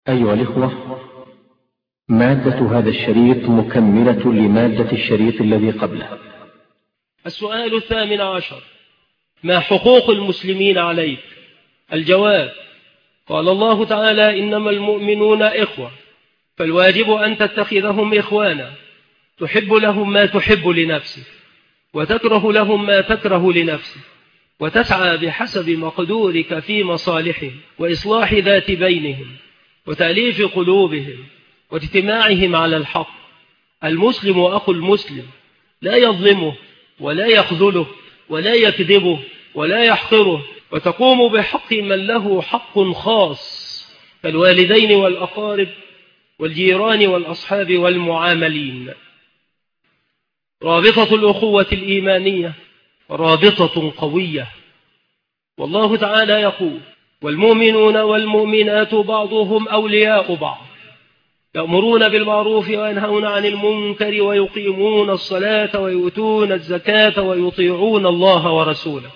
أيها الإخوة، مادة هذا الشريط مكملة لمادة الشريط الذي قبله. السؤال 18: ما حقوق المسلمين عليك؟ الجواب: قال الله تعالى: إنما المؤمنون إخوة، فالواجب أن تتخذهم إخوانا، تحب لهم ما تحب لنفسك، وتكره لهم ما تكره لنفسك، وتسعى بحسب مقدورك في مصالحهم وإصلاح ذات بينهم وتأليف قلوبهم واجتماعهم على الحق. المسلم أخو المسلم، لا يظلمه ولا يخذله ولا يكذبه ولا يحقره، وتقوم بحق من له حق خاص كالوالدين والأقارب والجيران والأصحاب والمعاملين. رابطة الأخوة الإيمانية رابطة قوية، والله تعالى يقول: والمؤمنون والمؤمنات بعضهم أولياء بعض، يأمرون بالمعروف وينهون عن المنكر ويقيمون الصلاة ويؤتون الزكاة ويطيعون الله ورسوله.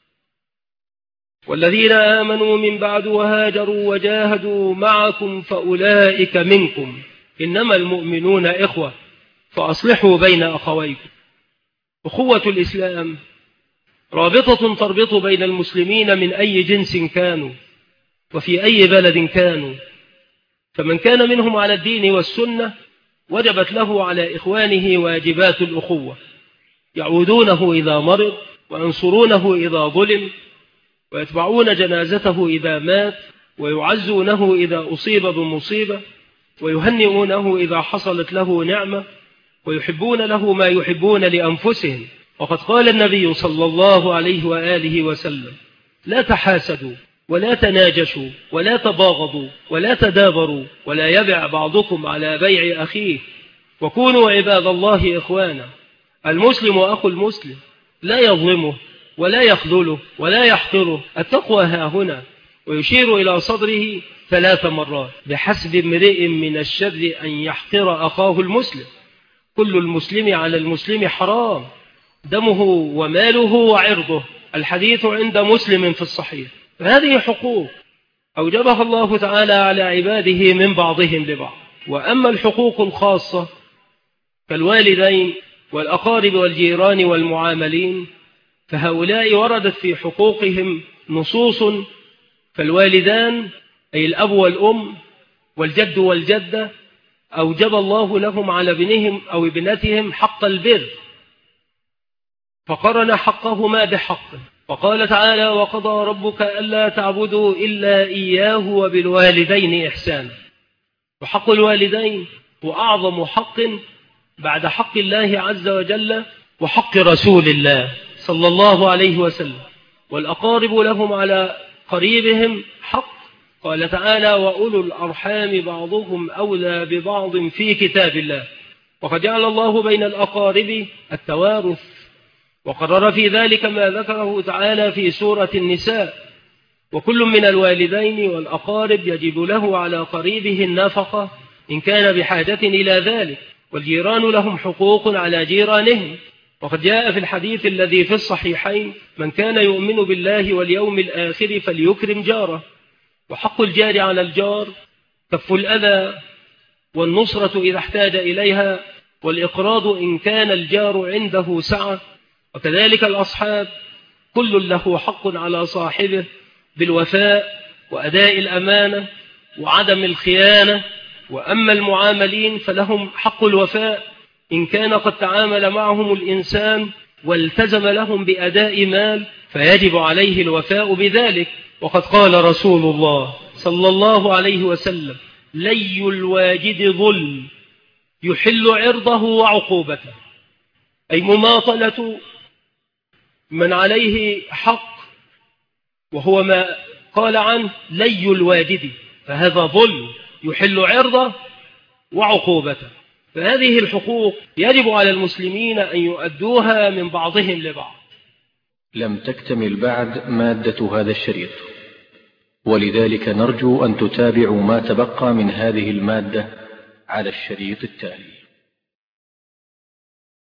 والذين آمنوا من بعد وهاجروا وجاهدوا معكم فأولئك منكم، إنما المؤمنون إخوة فأصلحوا بين أخويكم. أخوة الإسلام رابطة تربط بين المسلمين من أي جنس كانوا وفي أي بلد كانوا، فمن كان منهم على الدين والسنة وجبت له على إخوانه واجبات الأخوة، يعودونه إذا مرض، وينصرونه إذا ظلم، ويتبعون جنازته إذا مات، ويعزونه إذا أصيب بمصيبة، ويهنئونه إذا حصلت له نعمة، ويحبون له ما يحبون لأنفسهم. وقد قال النبي صلى الله عليه وآله وسلم: لا تحاسدوا ولا تناجشوا ولا تباغضوا ولا تدابروا، ولا يبع بعضكم على بيع أخيه، وكونوا عباد الله إخوانا. المسلم أخو المسلم، لا يظلمه ولا يخذله ولا يحقره. التقوى ها هنا، ويشير إلى صدره 3 مرات: بحسب امرئ من الشر أن يحقر أخاه المسلم، كل المسلم على المسلم حرام، دمه وماله وعرضه. الحديث عند مسلم في الصحيح. هذه حقوق أوجبها الله تعالى على عباده من بعضهم لبعض. وأما الحقوق الخاصة كالوالدين والأقارب والجيران والمعاملين، فهؤلاء وردت في حقوقهم نصوص. فالوالدان أي الأب والأم والجد والجدة أوجب الله لهم على ابنهم أو ابنتهم حق البر، فقرن حقهما بحقه، وقال تعالى: وقضى ربك ألا تعبدوا إلا إياه وبالوالدين إحسانا. وحق الوالدين هو أعظم حق بعد حق الله عز وجل وحق رسول الله صلى الله عليه وسلم. والأقارب لهم على قريبهم حق، قال تعالى: وأولو الأرحام بعضهم أولى ببعض في كتاب الله. وقد جعل الله بين الأقارب التوارث، وقرر في ذلك ما ذكره تعالى في سورة النساء: وكل من الوالدين والأقارب يجب له على قريبه النفقة إن كان بحاجة إلى ذلك، والجيران لهم حقوق على جيرانهم. وقد جاء في الحديث الذي في الصحيحين: من كان يؤمن بالله واليوم الآخر فليكرم جاره. وحق الجار على الجار كف الأذى والنصرة إذا احتاج إليها، والإقراض إن كان الجار عنده سعة. وكذلك الأصحاب كل له حق على صاحبه بالوفاء وأداء الأمانة وعدم الخيانة. وأما المعاملين فلهم حق الوفاء إن كان قد تعامل معهم الإنسان والتزم لهم بأداء مال، فيجب عليه الوفاء بذلك. وقد قال رسول الله صلى الله عليه وسلم: لي الواجد ظلم يحل عرضه وعقوبته، أي مماطلة من عليه حق، وهو ما قال عنه لي الواجد، فهذا ظلم يحل عرضه وعقوبته. فهذه الحقوق يجب على المسلمين أن يؤدوها من بعضهم لبعض. لم تكتمل بعد مادة هذا الشريط، ولذلك نرجو أن تتابعوا ما تبقى من هذه المادة على الشريط التالي.